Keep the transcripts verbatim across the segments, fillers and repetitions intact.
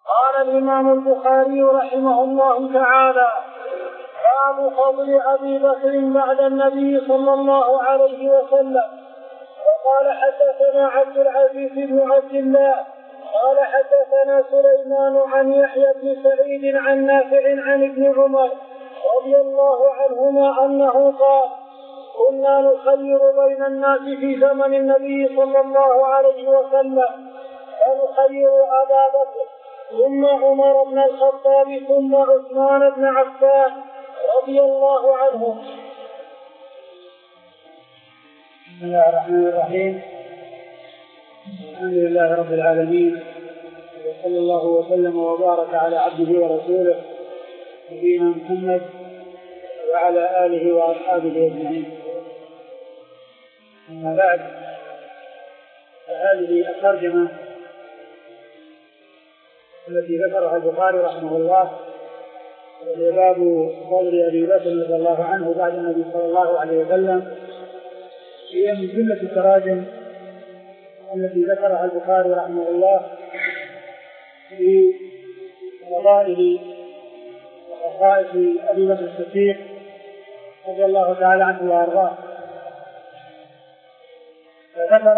قال الإمام البخاري رحمه الله تعالى: باب فضل أبي بكر بعد النبي صلى الله عليه وسلم. وقال حدثنا عبد العزيز بن عبد الله قال حدثنا سليمان عن يحيى بن سعيد عن نافع عن ابن عمر رضي الله عنهما أنه قال: كنا نخير بين الناس في زمن النبي صلى الله عليه وسلم، فنخير أبا بكر ثم عمر بن الخطاب ثم عثمان بن عفان رضي الله عنهم. بسم الله الرحمن الرحيم. الحمد لله رب العالمين، وصلى الله وسلم وبارك على عبده ورسوله نبينا محمد وعلى آله وأصحابه أجمعين. أما بعد، فهذه الترجمة التي ذكرها البخاري رحمه الله وهي باب فضل أبي بكر رضي الله عنه بعد النبي صلى الله عليه وسلم، هي من جملة التراجم التي ذكرها البخاري رحمه الله في فضائل وخصائص أبي بكر الصديق رضي الله تعالى عنه وأرضاه. فذكر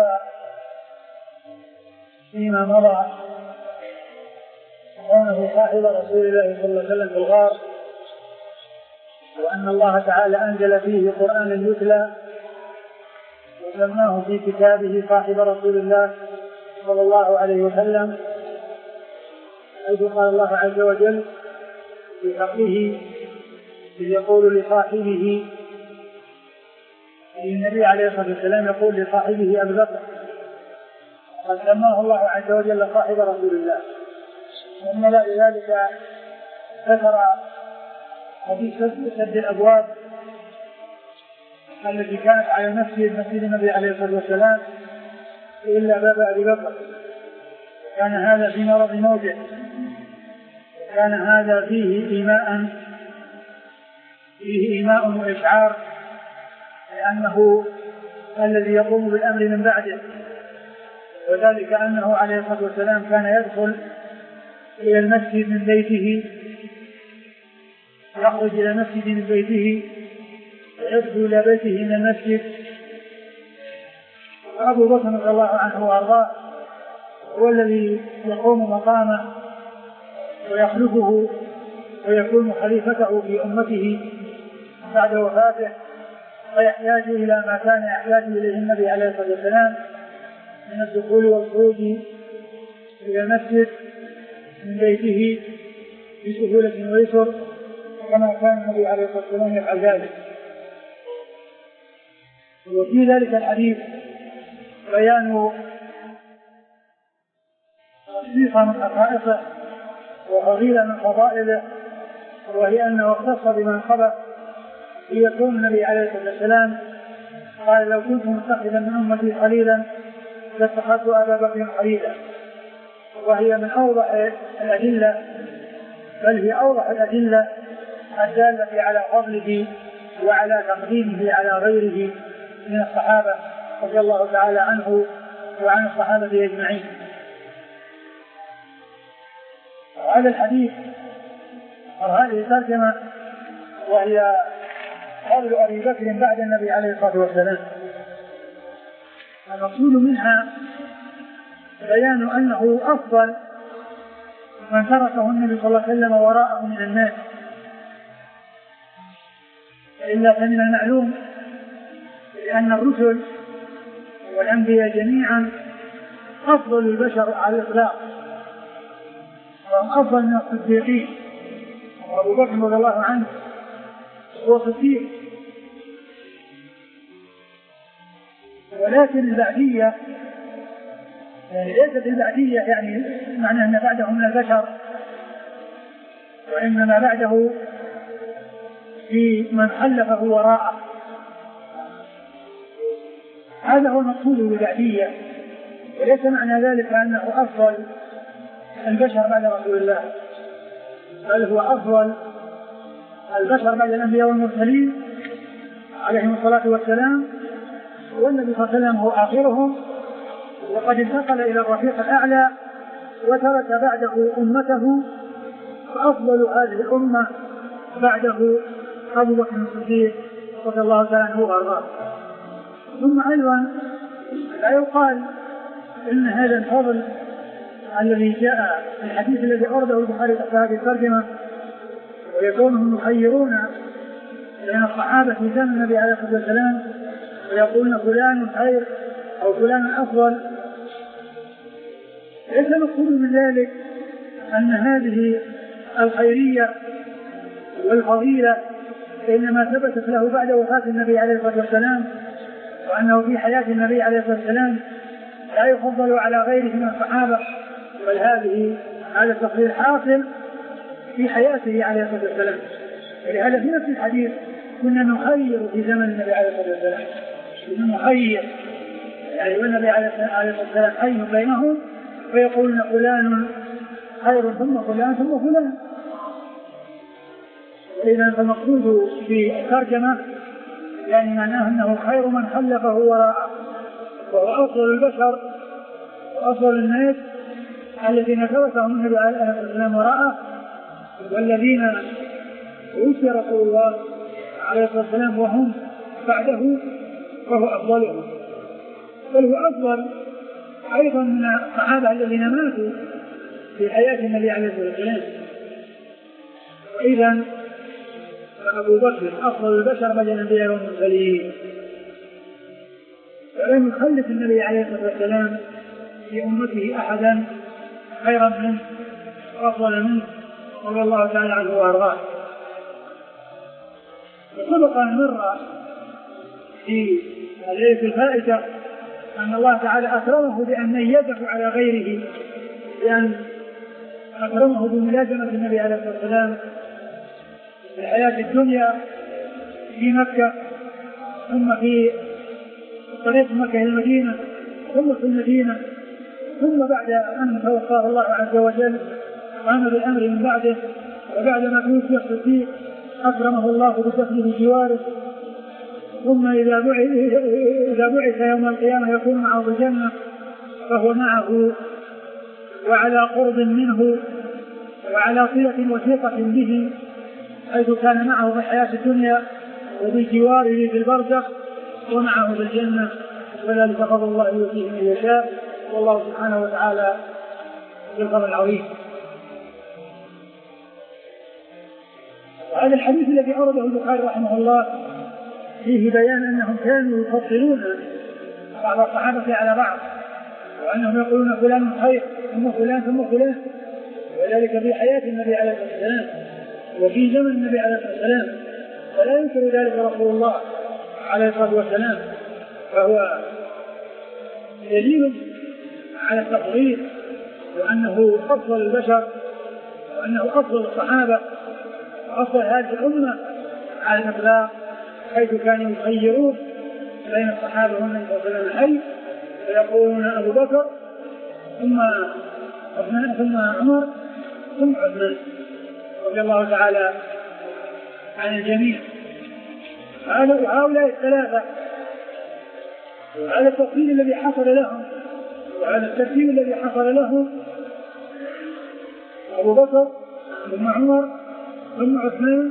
فيما مضى كونه صاحب رسول الله صلى الله عليه وسلم في الغار، وأن الله تعالى أنزل فيه قرآنا يتلى وسماه في كتابه صاحب رسول الله صلى الله عليه وسلم، حيث قال الله عز وجل في حقه إذ يقول لصاحبه، النبي عليه الصلاة والسلام يقول لصاحبه أبي بكر، قد سماه الله عز وجل صاحب رسول الله. ثم بعد ذلك ذكر حديث سد الأبواب التي كانت على المسجد مسجد النبي عليه الصلاة والسلام إلا باب أبي بكر، كان هذا في مرض موته، كان هذا فيه إيماء فيه إيماء وإشعار لأنه الذي يقوم بالأمر من بعده، وذلك أنه عليه الصلاة والسلام كان يدخل إلى المسجد من بيته، يخرج إلى المسجد من بيته ويدخل إلى بيته من المسجد. أبو بكر رضي الله عنه وأرضاه هو الذي يقوم مقامه ويخلفه ويكون خليفته في أمته بعد وفاته، ويحتاج إلى ما كان يحتاج إليه النبي عليه الصلاة والسلام من الدخول والخروج إلى المسجد من بيته بسهولة ويسر، كما كان النبي عليه الصلاة والسلام يفعل ذلك. وفي ذلك الحديث بيان خصيصة من خصائصه وفضيلة من فضائله، وهي أنه اختص بمن سبق ليكون النبي عليه الصلاة والسلام قال: لو كنت متخذا من أمتي خليلا لاتخذت أبا بكر خليلا. وهي من أوضح الأدلة، بل هي أوضح الأدلة الدالة على فضله وعلى تقديمه على غيره من الصحابة رضي الله تعالى عنه وعن الصحابة أجمعين. هذا الحديث أو هذه الترجمة وهي فضل أبي بكر بعد النبي عليه الصلاة والسلام، المقصود منها بيان أنه أفضل من تركه النبي صلى الله عليه وسلم وراءه من الناس، إلا فمن المعلوم لأن الرسل والأنبياء جميعا أفضل البشر على الإطلاق، وهم أفضل من الصديقين، وأبو بكر رضي الله عنه هو صديق. ولكن البعدية يعني ليست البعدية يعني معنى أن بعده من البشر، وإنما بعده في من خلفه وراءه، هذا هو المقصود بالبعدية. وليس معنى ذلك أنه أفضل البشر بعد رسول الله، بل هو أفضل البشر بعد الأنبياء والمرسلين عليهم الصلاة والسلام، والنبي صلى الله عليه وسلم هو آخرهم، وقد انتقل إلى الرفيق الأعلى وترك بعده أمته، فأفضل هذه الأمة بعده أبو بكر الصديق رضي الله تعالى عنه وأرضاه. ثم أيضا لا يقال إن هذا الفضل الذي جاء في الحديث الذي أورده البخاري في هذه الترجمة ويكونهم يخيرون بين الصحابة في زمن النبي عليه الصلاة والسلام ويقولون فلان خير أو فلان أفضل، ليس مقصود من ذلك أن هذه الخيرية والفضيلة إنما ثبتت له بعد وفاة النبي عليه الصلاة والسلام، وأنه في حياة النبي عليه الصلاة والسلام لا يفضل على غيره من الصحابة، بل هذه هذا التفضيل حاصل في حياته عليه الصلاة والسلام. ولهذا في نفس الحديث كنا نخير في زمن النبي عليه الصلاة والسلام، كنا نخير يعني والنبي عليه الصلاة والسلام خير بينهم فيقولون فلان خير ثم فلان ثم فلان. إذا فالمقصود في الترجمة يعني معناه أنه خير من خلفه وراءه، وهو أفضل البشر وأفضل الناس الذين تركهم النبي عليه الصلاة والسلام وراءه، والذين توفي رسول الله عليه الصلاة والسلام وهم بعده فهو أفضلهم، بل هو أفضل أيضا من الصحابة الذين ماتوا في حياة النبي عليه الصلاة والسلام. وإذا أبو بكر أفضل البشر بعد الأنبياء والمرسلين، ولم يخلف النبي عليه الصلاة والسلام في أمته أحدا خيرا منه وأفضل منه رضي الله تعالى عنه وأرضاه. وسبق أن مر في الآية الفائتة أن الله تعالى أكرمه بأن ميزه على غيره، بأن أكرمه بملازمة النبي عليه الصلاة والسلام في الحياة الدنيا في مكة، ثم في طريق مكة إلى المدينة، ثم في المدينة، ثم بعد أن توفاه الله عز وجل وقام بالأمر من بعده، وبعد ما توفي الصديق أكرمه الله بدخله بجواره، ثم إذا بعث إذا بعث يوم القيامة يكون معه في الجنة فهو معه وعلى قرب منه وعلى صلة وثيقة به، حيث كان معه في الحياة الدنيا وبجواره في البرزخ ومعه في الجنة، وذلك فضل الله يؤتيه من يشاء، والله سبحانه وتعالى بالفضل العظيم. هذا الحديث الذي أورده البخاري رحمه الله فيه بيان أنهم كانوا يفضلون بعض الصحابة على بعض، وأنهم يقولون فلان خير ثم فلان ثم فلان، وذلك في حياة النبي عليه الصلاة والسلام وفي زمن النبي عليه الصلاة والسلام، ولا ينكر ذلك رسول الله عليه الصلاة والسلام، فهو دليل على التفضيل وأنه أفضل البشر وأنه أفضل الصحابة وأفضل هذه الأمة على الإطلاق، حيث كانوا يخيرون بين الصحابة والنبي صلى الله عليه وسلم الحي فيقولون أبو بكر ثم عثمان ثم عمر ثم عثمان رضي الله تعالى عن الجميع. هؤلاء الثلاثة وعلى التفصيل الذي حصل لهم وعلى الترتيب الذي حصل لهم أبو بكر ثم عمر ثم عثمان،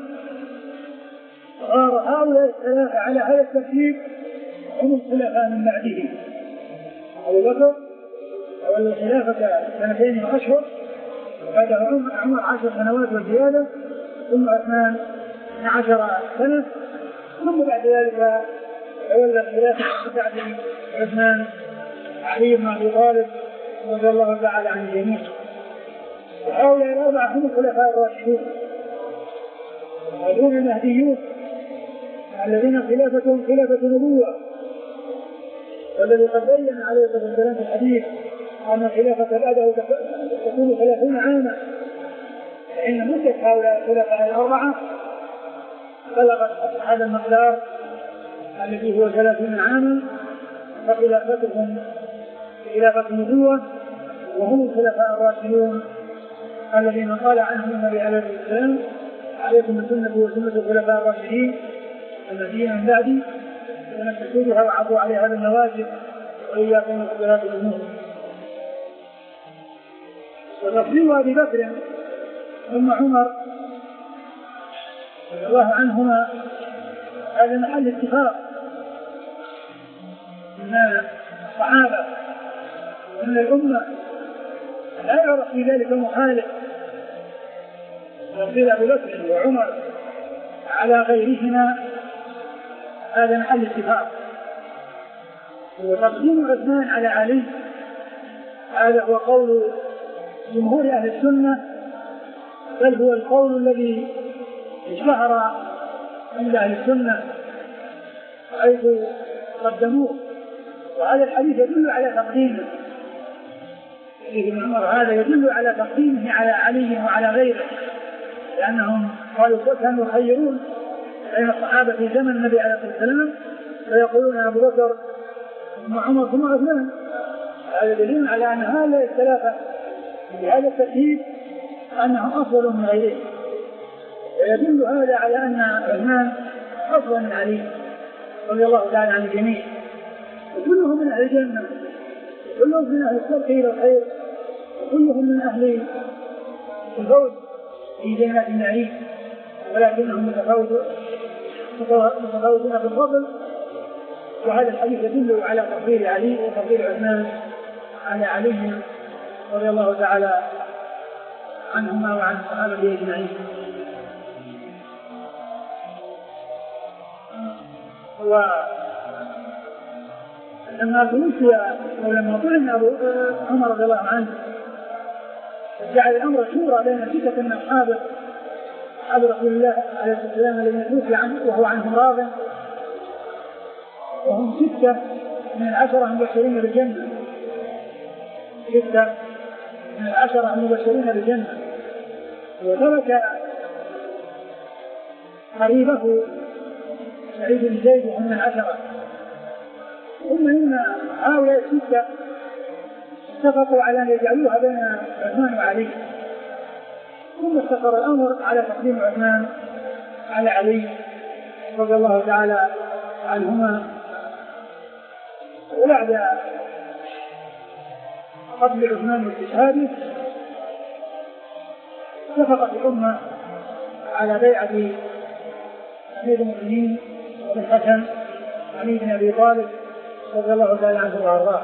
صار هؤلاء الثلاثة على هذا الترتيب هم الخلفاء من بعده. أبو بكر أول الخلافة سنتين وأشهر، وبعده عمر عشر سنوات وزيادة، ثم عثمان عشر سنة، ثم بعد ذلك تولى الخلافة بعد عثمان علي بن أبي طالب رضي الله تعالى عن الجميع. وهؤلاء الأربعة هم الخلفاء الراشدون ودون المهديون الذين خلافتهم خلافة نبوة، والذي قد بين عليه الصلاة والسلام في الحديث أن الخلافة بعده تكون ثلاثين عاما، فإن مدة هؤلاء الخلفاء الأربعة بلغت هذا المقدار الذي هو ثلاثين عاما، فخلافتهم خلافة نبوة، وهم الخلفاء الراشدون الذين قال عنهم النبي عليه الصلاة والسلام عليكم بسنتي وسنة الخلفاء الراشدين الذين من بعدي تمسكوا بها وعضوا عليها بالنواجذ وإياكم محدثات الأمور. وتفضيل أبي بكر ثم عمر رضي الله عنهما هذا محل اتفاق من الصحابة ومن الأمة، لا يعرف في ذلك مخالف. تفضيل أبي بكر وعمر على غيرهما هذا محل اتفاق. وتقديم عثمان على علي هذا هو قول جمهور أهل السنة، بل هو القول الذي اشتهر عند أهل السنة حيث قدموه. وهذا الحديث يدل على تقديمه، ابن عمر هذا يدل على تقديمه على علي وعلى غيره، لأنهم قالوا كانوا يخيرون بين الصحابة في زمن النبي عليه الصلاة والسلام فيقولون أبو بكر ثم عمر ثم عثمان. هذا دليل على أن هؤلاء الثلاثة بهذا الترتيب أنهم أفضل من غيرهم، ويدل هذا على أن عثمان أفضل من علي رضي الله تعالى عن الجميع، وكلهم من أهل الجنة، وكلهم من أهل السبق إلى الخير، وكلهم من أهل الفوز في جنات النعيم، ولكنهم متفاوتون في الفضل. وهذا الحديث يدل على تفضيل علي وتفضيل عثمان على علي رضي الله تعالى عنهما وعن الصحابة أجمعين. ولما توفي ولما طعن أبو عمر رضي الله عنه جعل الأمر شورى بين ستة من أصحابه أصحاب رسول الله عليه الصلاة والسلام الذين توفي عنه وهو عنهم راض، وهم ستة من العشرة المبشرين بالجنة، ستة من العشرة المبشرين بالجنة. وترك قريبه سعيد بن زيد وهم من العشرة. ثم إن هؤلاء الستة اتفقوا على أن يجعلوها بين عثمان وعلي، ثم استقر الأمر على تقديم عثمان على علي رضي الله تعالى عنهما. وبعد قبل عثمان واستشهاده اتفقت الأمة على بيعة أمير المؤمنين بن الحسن علي بن أبي طالب رضي الله تعالى عنه وأرضاه،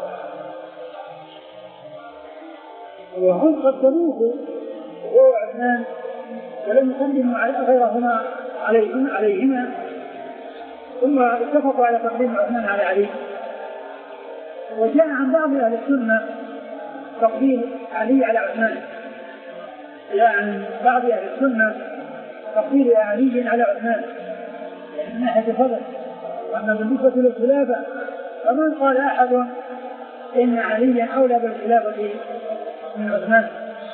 وهم قدموه وهو عثمان ولم يقدموا على غيرهما عليهما, عليهما ثم اتفقوا على تقديم عثمان على علي. وجاء عن بعض أهل السنة تقديم علي على عثمان، جاء عن بعض أهل السنة تقديم علي على عثمان من ناحية الفضل. وأما بالنسبة للخلافة فمن قال أحد إن عليا أولى بالخلافة من عثمان،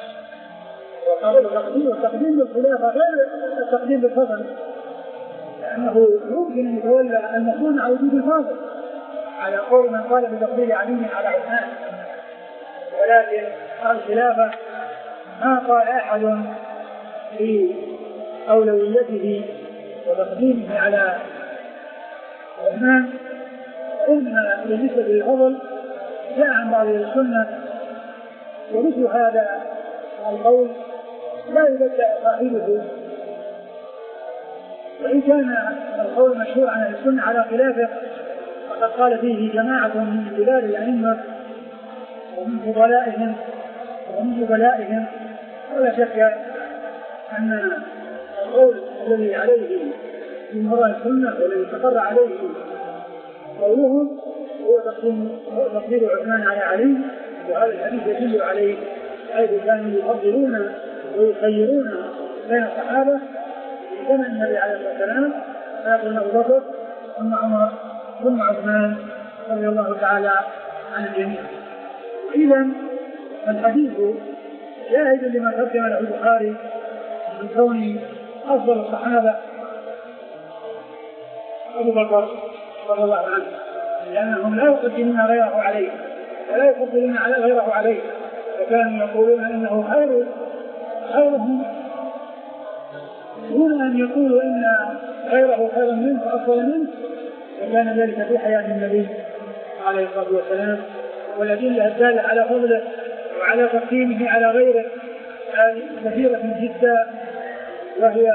والتقديم بالخلافة غير التقديم بالفضل، لأنه يمكن أن يتولى أن يكون على وجود الفاضل على قول من قال بتقدير علي على عثمان، ولكن الخلافة ما قال أحد في أولويته وتقديمه على عثمان. إن بالنسبة للفضل جاء عن بعض السنة، ومثل هذا القول لا يبدأ قائله، وإن كان القول مشهور عن السنة على خلافه فقد قال فيه جماعة من كبار الأئمة ومن فضلائهم ومن فضلائهم. ولا شك أن القول الذي عليه جمهور السنة والذي استقر عليه قولهم هو تقدير عثمان على علي، وهذا الحديث يدل عليه، حيث كانوا يفضلون ويخيرون بين الصحابة في زمن النبي عليه الصلاة والسلام، فيقول أبو بكر ثم عمر ثم عثمان رضي الله تعالى عن الجميع. إذن الحديث شاهد لما ترجم له البخاري من كون أفضل الصحابة أبو بكر رضي الله عنه، لأنهم لا يقدمون غيره عليه ولا يفضلون على غيره عليه، وكانوا يقولون إنه خير خيرهم دون أن يقولوا إن غيره خير منه وأفضل منه. وكان ذلك في حياة النبي عليه الصلاة والسلام. والأدلة الدالة على فضله وعلى تقديمه على غيره كثيرة جدا، وهي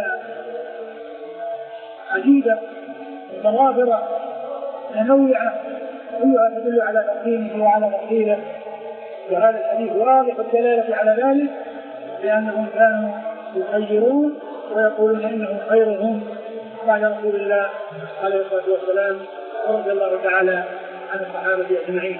عديدة متضافرة متنوعة كلها تدل على تقديمه وعلى تقديره. وهذا الحديث واضح الدلالة على ذلك، لأنهم كانوا يخيرون ويقولون إنهم خيرهم بعد رسول الله عليه الصلاة والسلام، ورضي الله تعالى عن الصحابة أجمعين.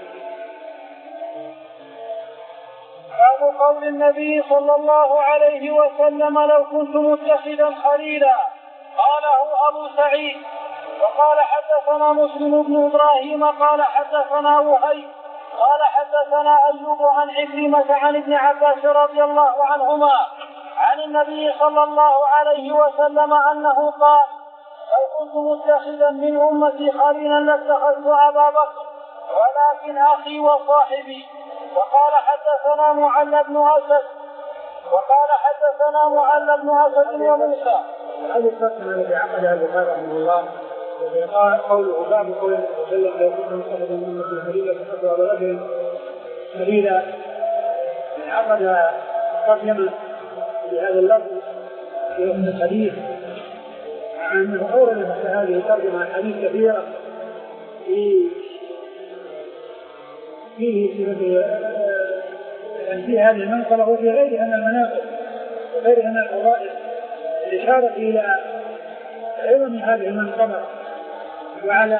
باب قول النبي صلى الله عليه وسلم لو كنت متخذا خليلا، قاله أبو سعيد. وقال حدثنا مسلم بن إبراهيم قال حدثنا وهيب قال حدثنا أيوب عن عكرمة عن ابن عباس رضي الله عنهما عن النبي صلى الله عليه وسلم أنه قال لو كنت متخذا من أمتي خليلا لاتخذت أبا بكر ولكن أخي وصاحبي. وقال حدثنا معل بن أسد وقال حدثنا معل بن أسد وموسى. هذه القسمة التي عقدها البخاري رحمه الله وقال قوله باب قول النبي صلى الله عليه وسلم لو كنت متخذا من أمتي خليلا لاتخذت أبا بكر خليلا، عقد قسمة بهذا اللفظ في ابن الحديث، مع أنه أورد مثل هذه الترجمة الحديث كثيرة في فيه في هذه المنقبة وفي غيرها من المناقب وغيرها من الفضائل، الإشارة إلى عظم هذه المنقبة وعلى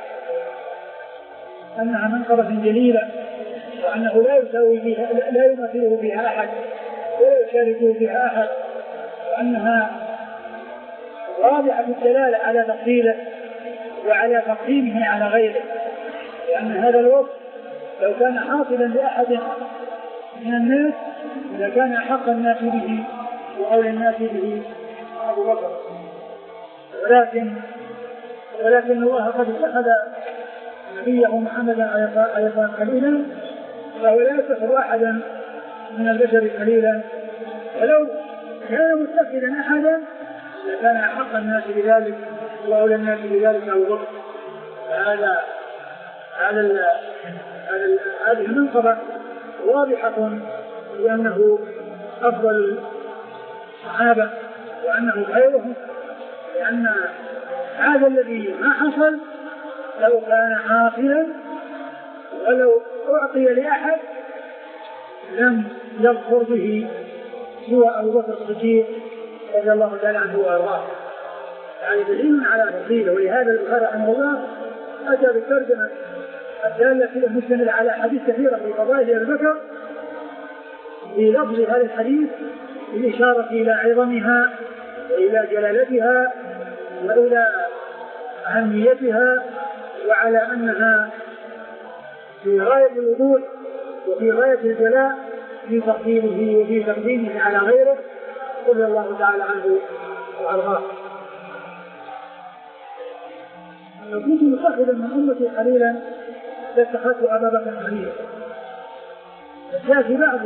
أنها منقبة جليلة، وأنه لا يساوي بها لا يمثله بها أحد ولا يشاركه بها أحد، وأنها واضحة الدلالة على تفضيله وعلى تقديمه على غيره، لأن هذا الوصف لو كان حاصلا لأحد من الناس لكان أحق الناس به وأولى الناس به أبو بكر، ولكن ولكن الله قد اتخذ نبيه محمدا عليه الصلاة خليلا، فهو لا يتخذ أحدا من البشر خليلا، ولو كان متخذا أحدا لكان أحق الناس بذلك وأولى الناس بذلك أبو بكر. هذا هذا هذه المنقبة واضحة لأنه أفضل الصحابة وأنه خيرهم، لأن هذا الذي ما حصل لو كان حاصلا ولو أعطي لأحد لم يظفر به سوى أبو بكر الصديق رضي الله تعالى عنه وأرضاه. يعني دليل على تفضيله، ولهذا البخاري رحمه الله أتى بالترجمة الدالة المشتملة على حديث كثيرة في فضائل أبي بكر في لفظ هذا الحديث بالإشارة إلى عظمها وإلى جلالتها وإلى أهميتها، وعلى أنها في غاية الوضوح وفي غاية الجلاء في تقديمه وفي تقديمه على غيره رضي الله تعالى عنه وأرضاه. لو كنت متخذا من أمتي خليلا لاتخذت أبا بكر خليلا. جاء في بعض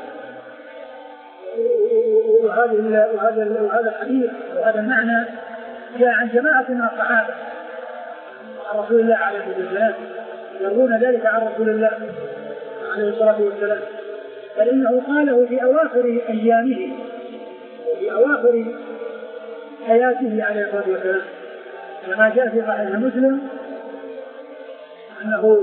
وهذا وهذا وهذا الحديث وهذا المعنى جاء عن جماعة من الصحابة عن رسول الله عليه الصلاة والسلام يروون ذلك عن رسول الله عليه الصلاة والسلام، بل إنه قاله في أواخر أيامه وفي أواخر حياته عليه الصلاة والسلام، كما جاء في صحيح مسلم أنه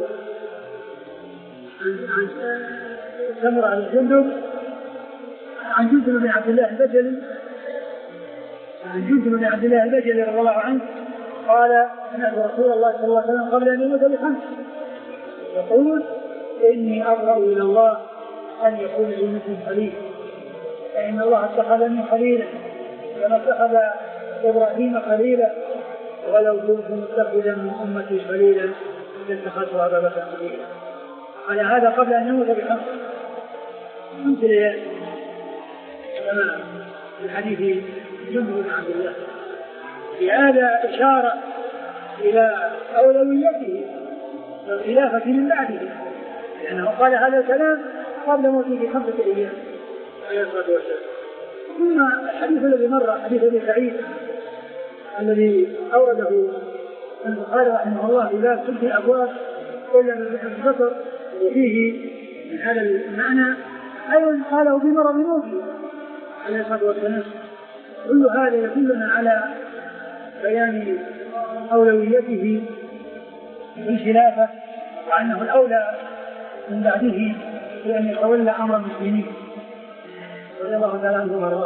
عن سمرة عن جندب عن جندب بن عبد الله البجلي عن جندب بن عبد الله البجلي رضي الله عنه قال سمعت رسول الله صلى الله عليه وسلم قبل أن يموت بخمس يقول إني أبرأ إلى الله أن يكون لي مثل خليل، فإن الله اتخذني خليلا كما اتخذ إبراهيم خليلا، ولو كنت متخذا من أمتي خليلا لاتخذت أبا بكر خليلا. على هذا قبل أن يموت بخمس خمس ليال كما في الحديث جندب بن عبد الله. بهذا إشارة إلى أولويته والخلافة من بعده، لأنه قال هذا الكلام قبل موته بخمسة أيام عليه الصلاة والسلام. ثم الحديث الذي مر حديث أبي سعيد الذي أورده البخاري رحمه الله في باب سد الأبواب إلا من البصر، وفيه من هذا المعنى أيضا قاله في مرض موته عليه الصلاة والسلام. كل هذا يدلنا على بيان أولويته في الخلافة وأنه الأولى من بعده بأن يتولى أمر المسلمين رضي الله تعالى عنه وارضاه.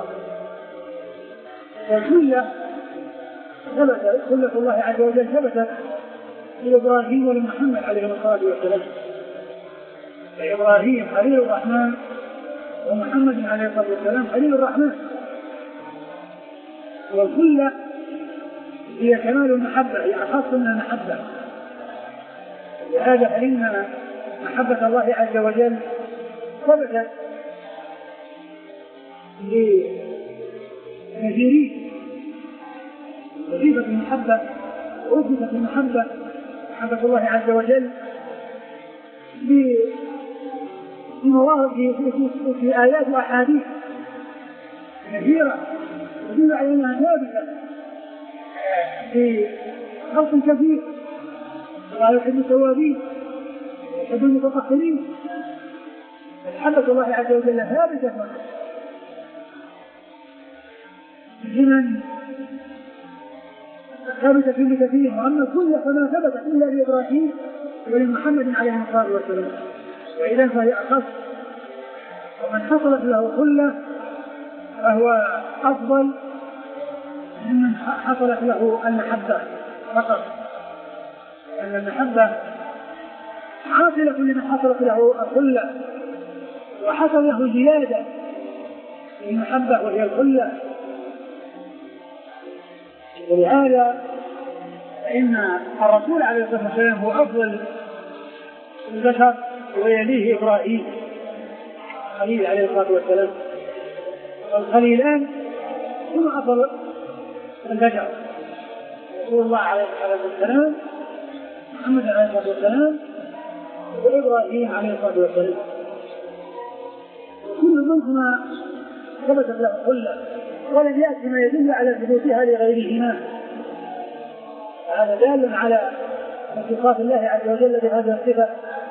والكلة ثبت كلة الله عز وجل ثبتت لإبراهيم ولمحمد عليه الصلاة والسلام. إبراهيم خليل الرحمن ومحمد عليه الصلاة والسلام خليل الرحمن. والكلة هي كمال المحبة، هي أخص من المحبة. لهذا فإن محبة الله عز وجل ثبتت لكثيرين. وصفة المحبة وصفة المحبة محبة الله عز وجل بمواضع في, في, في آيات وأحاديث كثيرة تدل على أنها ثابتة في خلق كثير. الله يحب التوابين ويحب المتطهرين. محبة الله عز وجل ثابتة لمن ثابتة في كثير. وأما كل فما ثبت إلا لإبراهيم ولمحمد عليه الصلاة والسلام. وإذا فهي أخص، ومن حصلت له كله فهو أفضل ممن حصلت له المحبة فقط. أن المحبة حاصلة لمن حصلت له الكله وحصل له زيادة في المحبة وهي الكله. ولهذا فإن الرسول عليه الصلاة والسلام هو أفضل البشر ويليه إبراهيم خليل عليه الصلاة والسلام. والخليلان هم أفضل البشر، رسول الله عليه الصلاة والسلام محمد عليه الصلاة والسلام وإبراهيم عليه الصلاة والسلام. كل منهما ثبتت له كله ولم يأتي ما يدل على ثبوتها لغيرهما. هذا دال على صفات الله عز وجل بهذه الصفة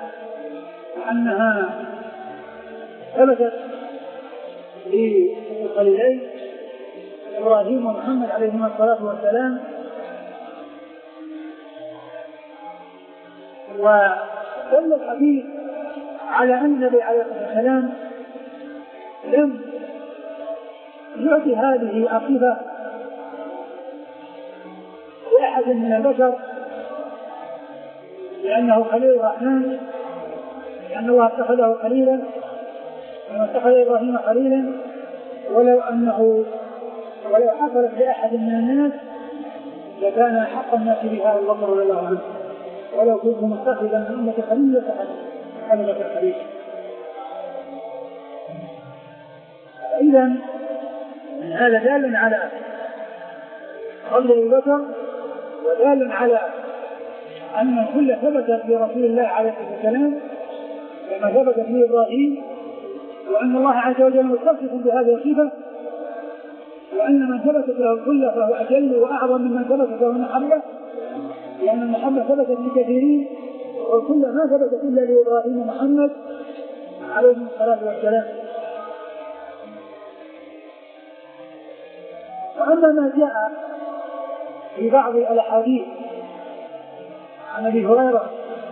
أنها ثبتت للخليلين إبراهيم ومحمد عليهما الصلاة والسلام. ودل الحديث على أن النبي عليه الصلاة والسلام لم يعطي هذه الصفة لأحد من البشر لأنه خليل الرحمن، لأن الله اتخذه خليلا كما اتخذ إبراهيم خليلا. ولو أنه ولو حصلت لأحد من الناس لكان حق الناس بها أبو بكر رضي الله عنه، ولو كنت متخذا من أمة خليل فقد حملت الخليل. إذا هذا دال على فضل أبي بكر ودال على أن كل ثبتت لرسول الله عليه الصلاة والسلام كما ثبتت لإبراهيم، وأن الله عز وجل متصف بهذه الصفة، وأن من ثبتت له الكل فهو أجل وأعظم ممن ثبتت له المحبة، لأن المحبة ثبتت لكثيرين والكل ما ثبتت إلا لإبراهيم ومحمد عليهم الصلاة والسلام. وأما ما جاء في بعض الأحاديث عن أبي هريرة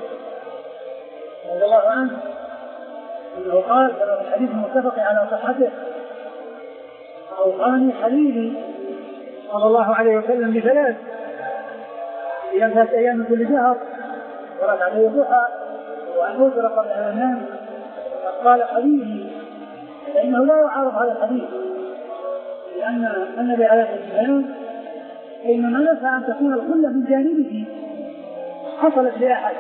رضي الله عنه أنه قال كما في الحديث المتفق على صحته: أوصاني خليلي صلى الله عليه وسلم بثلاث، أيام ثلاث أيام من كل شهر، ورد عليه الضحى، وأن أوتر قبل أن أنام. قال خليلي فإنه لا يعارض هذا الحديث، لأن النبي عليه الصلاة والسلام إنما نسى أن تكون الكل من جانبه حصلت لأحد.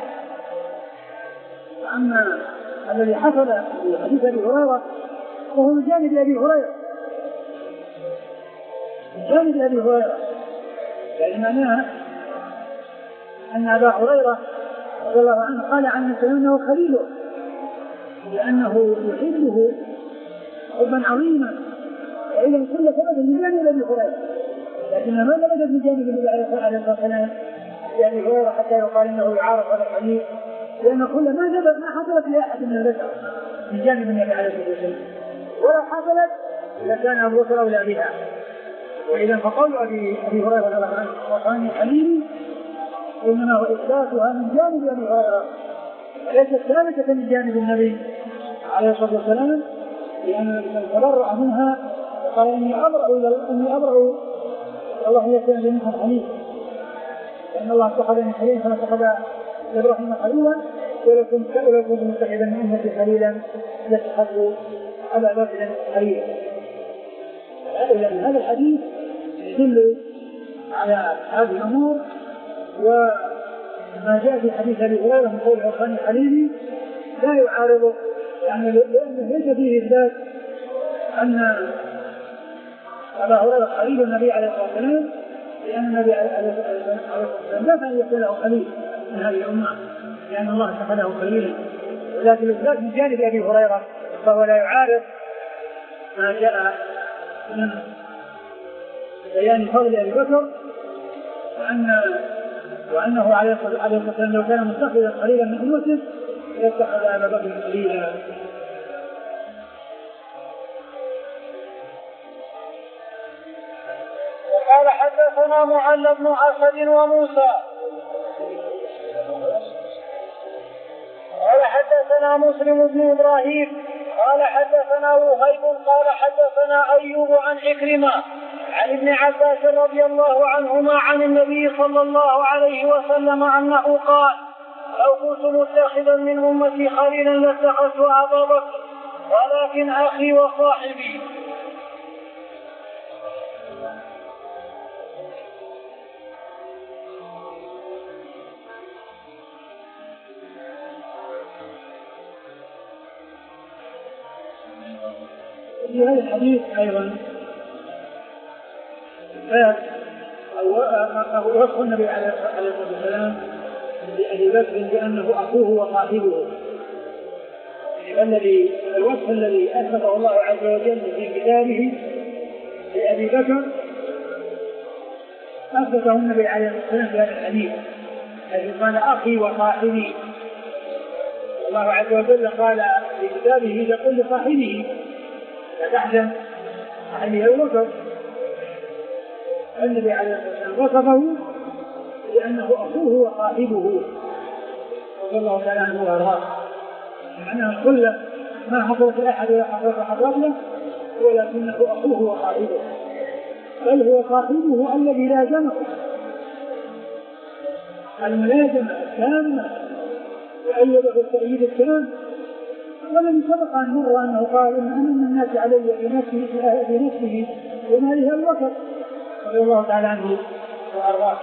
أما الذي حصل في حديث أبي هريرة وهو من جانب أبي هريرة من جانب أبي هريرة يعني معناها أن أبا هريرة رضي الله عنه قال عن النبي أنه خليله لأنه يحبه حبا عظيما، وإذا كل ثبت من جانب أبي هريرة، لكن ما ثبت من جانب النبي عليه الصلاة والسلام لأبي هريرة حتى يقال إنه يعارض هذا الحديث، لأن كل ما ثبت ما حصلت لأحد من البشر من جانب النبي عليه الصلاة والسلام، ولو حصلت لكان أبو بكر أولى بها. وإذا فقول أبي هريرة رضي الله عنه وقال حليلي إنما هو إثباتها من جانب أبي هريرة وليست ثابتة من جانب النبي عليه الصلاة والسلام، لأن تبرأ منها قال إني أبرأ إلى إني أبرأ الله يكون لي منكم حليل، لأن الله اتخذني حليلا كما اتخذ إبراهيم خليلا، ولو كنت متخذا من أمتي خليلا لاتخذت أبا بكر خليلا. إذا هذا الحديث يدل على هذه الأمور، وما جاء في حديث أبي هريرة من قول عرفاني حليلي لا يعارضه، يعني لأنه ليس فيه إثبات أن أبا هريرة خليل النبي عليه الصلاة والسلام، لأن النبي عليه الصلاة والسلام لا كان يكون له خليل من هذه الأمة، لأن الله اتخذه خليلا. ولكن الإثبات من جانب أبي هريرة فهو لا يعارض ما جاء من بيان فضل أبي بكر، وأن وأنه عليه الصلاة والسلام لو كان متخذا خليلا من أمته لاتخذ أبا بكر خليلا. قال حدثنا معل بن أسد وموسى قال حدثنا مسلم بن إبراهيم قال حدثنا وهيب قال حدثنا أيوب عن عكرمة عن ابن عباس رضي الله عنهما عن النبي صلى الله عليه وسلم أنه قال لو كنت متخذا من أمتي خليلا لاتخذت أبا بكر ولكن أخي وصاحبي. في هذا الحديث أيضا فات أو وصف النبي عليه الصلاة والسلام لأبي بكر بأنه أخوه وصاحبه، الذي الوصف الذي أثبته الله عز وجل في كتابه لأبي بكر أثبته النبي عليه الصلاة والسلام في هذا الحديث الذي قال أخي وصاحبي. الله عز وجل قال في كتابه لكل صاحبه لا تحزن صاحبه أبو بكر. النبي عليه الصلاة والسلام وصفه لأنه أخوه وصاحبه رضي الله تعالى عنه وأرضاه، معناه كله ما حصلت أحد ولا حصلت حصلت له ولكنه أخوه وصاحبه، بل هو صاحبه الذي لازمه الملازمة التامة وأيده التأييد التام. والذي سبق أن مر أنه قال إن أمن الناس علي بنفسه بنفسه وماله أبو بكر رضي الله تعالى عنه وأرضاه.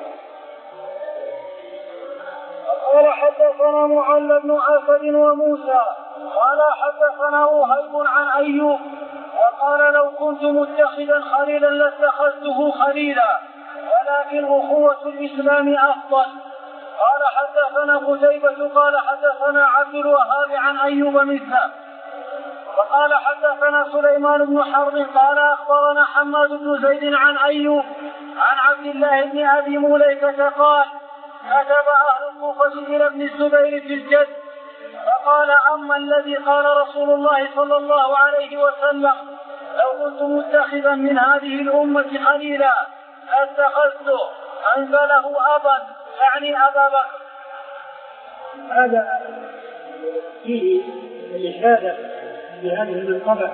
قال حدثنا معل بن أسد وموسى قال حدثنا وهيب عن أيوب وقال لو كنت متخذا خليلا لاتخذته خليلا ولكن أخوة الإسلام أفضل. قال حدثنا قتيبة قال حدثنا عبد الوهاب عن أيوب مثله. وقال حدثنا سليمان بن حرب قال أخبرنا حماد بن زيد عن أيوب عن عبد الله بن أبي مليكة قال كتب أهل الكوفة إلى ابن الزبير في الجد فقال أما الذي قال رسول الله صلى الله عليه وسلم لو كنت متخذا من هذه الأمة خليلا لاتخذته أنزله أبا يعني أبا بكر. هذا فيه الإشادة بهذه المنقبة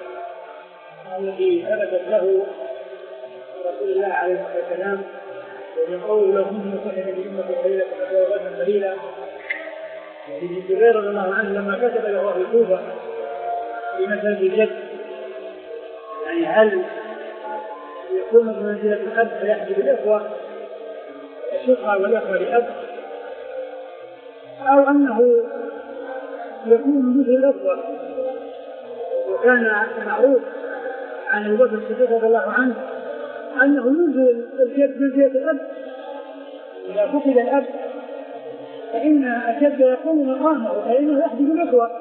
التي ثبتت له رسول الله عليه الصلاة والسلام ويقول له هم متخذ بأمة خليلا فأخذوا خليلا. ابن الزبير رضي الله عنه لما كتب له أهل الكوفة في مسألة الجد يعني هل يكون بمنزلة الأب فيحجب الإخوة الشقة والإخوة لأب أو أنه يكون مثل الإخوة. وكان معروف عن أبي بكر الصديق رضي الله عنه أنه ينزل الجد منزلة الأب، إذا فقد الأب فإن الجد يقوم مقامه فإنه يحجب الإخوة.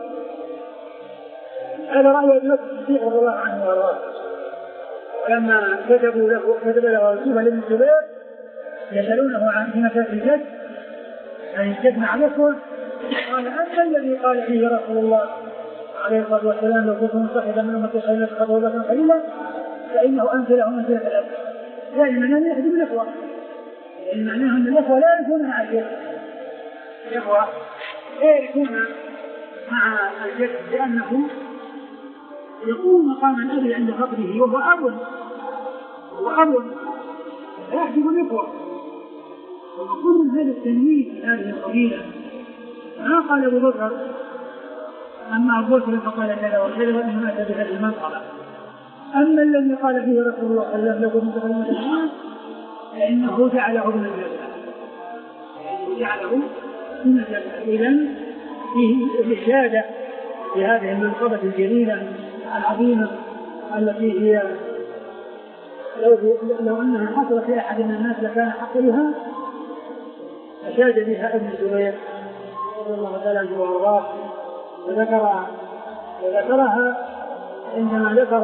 هذا رأي أبي بكر الصديق رضي الله عنه وأرضاه. ولما كتبوا له كتب له الكوفة لابن الزبير يسألونه عن مسألة الجد أي الجد مع الإخوة قال أنت الذي قال فيه رسول الله عليه الصلاة والسلام لو كنت متخذا من أمتي خليلا فقد أبو بكر خليلا فإنه أمثله منزلة الأب. يعني معناه يخدم الإخوة، يعني معناه أن الإخوة لا يكون مع الجد، الإخوة لا يكون مع الجد لأنه يقوم مقام الأب عند فقده وهو أب وأب لا يحجب الإخوة. وكل من هذا التنويه في هذه القبيلة ما قال أبو بكر أما أبو بكر فقال كذا وكذا وإنما أتى بهذه المنطقة. أما الذي قال فيه رسول الله صلى الله عليه وسلم لكم من تكلمة الناس فإنه جعله من الجنة، جعله من الجنة. إذن فيه الإشادة بهذه المنقبة الجليلة العظيمة التي هي لو, لو أنها حصلت في أحد من الناس لكان حق بها. أشاد بها ابن الزبير رضي الله تعالى عنه وارضاه وذكر وذكرها عندما ذكر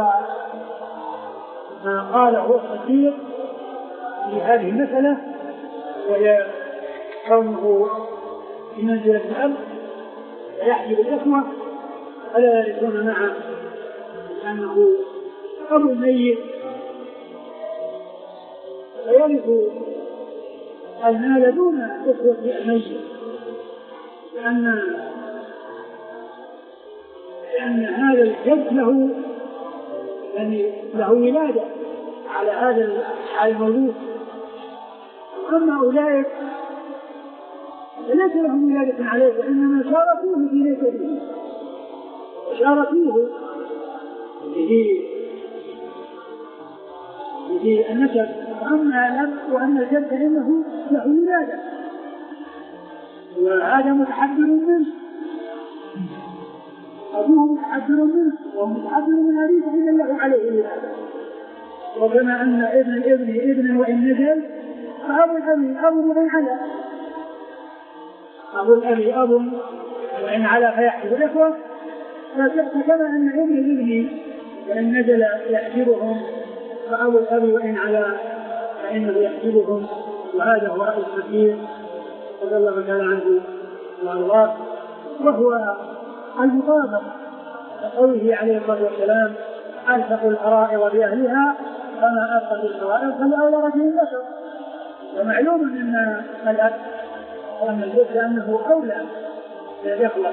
ما قاله الصديق في هذه المسألة وهي كونه في منزلة الأب ويحجب الإخوة ألا يرثون معه لأنه أبو الميت ويرث المال دون إخوة الميت، لأن لأن هذا الجد له يعني له ولادة على هذا المولود. أما أولئك فليس لهم ولادة عليه وإنما شاركوه في نسبه وشاركوه في النسب. وأما الأب وأما الجد فإنه له ولادة وهذا متحذر منه، أبوه متحذر منه ومتحذر من أبيه فإن له عليه ولادة. وكما أن ابن الابن ابن وإن نزل فأبو الأبي أبو وإن على أبو الأبي أبو وإن على فيحجب الإخوة. فكما أن ابن الابن وإن نزل يحجبهم فأبو الأبي وإن على فإنه يحجبهم. وهذا هو رأي الكثير رضي الله تعالى عنه وأرضاه، وهو المطابق لقوله عليه الصلاة والسلام ألحقوا الفرائض بأهلها فما أبقت الفرائض فلأولى رجل بشر. ومعلوم أن الأب وأن الجد أنه أولى بالإخوة،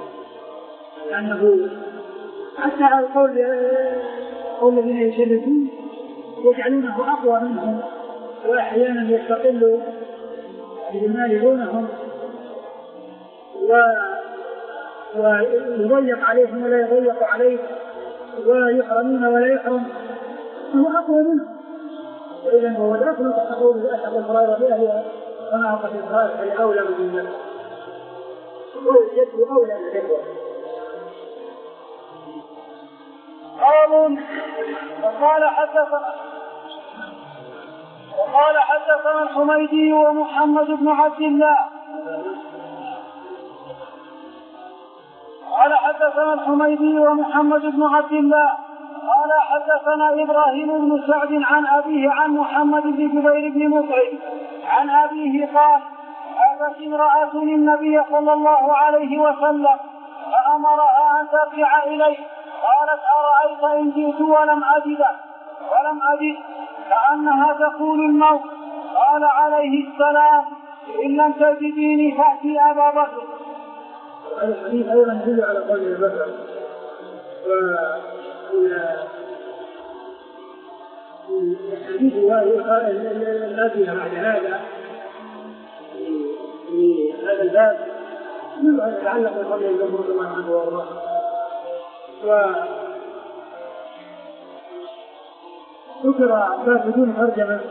لأنه حتى على القول قول الذين يشركون يجعلونه أقوى منهم وأحيانا يستقل بالمال دونهم ويضيق عليهم ولا يضيق عليه ويحرمون ولا يحرم، هو أقوى منهم. وإذا هو داخل تقول بأحد الفرائض بأهلها فما أبقت الفرائض فلأولى من الناس. هو الجد أولى من الإخوة. قال وقال حدثنا وقال حدثنا الحميدي ومحمد بن عبد الله قال حدثنا الحميدي ومحمد بن عبد الله قال حدثنا إبراهيم بن سعد عن أبيه عن محمد بن جبير بن مطعم عن أبيه قال أتت امرأة النبي صلى الله عليه وسلم فأمرها أن ترجع إليه. قالت أرأيت إن جئت ولم أجده ولم أجد كأنها تقول الموت. قال عليه السلام إن لم تجديني فأتي أبا بكر. الحديث أيضا يدل على قول أبي بكر والحديث الذي بعد هذا في هذا الباب يتعلق بقول ابن رضي الله عنه وارضاه. وذكر باب بدون ترجمة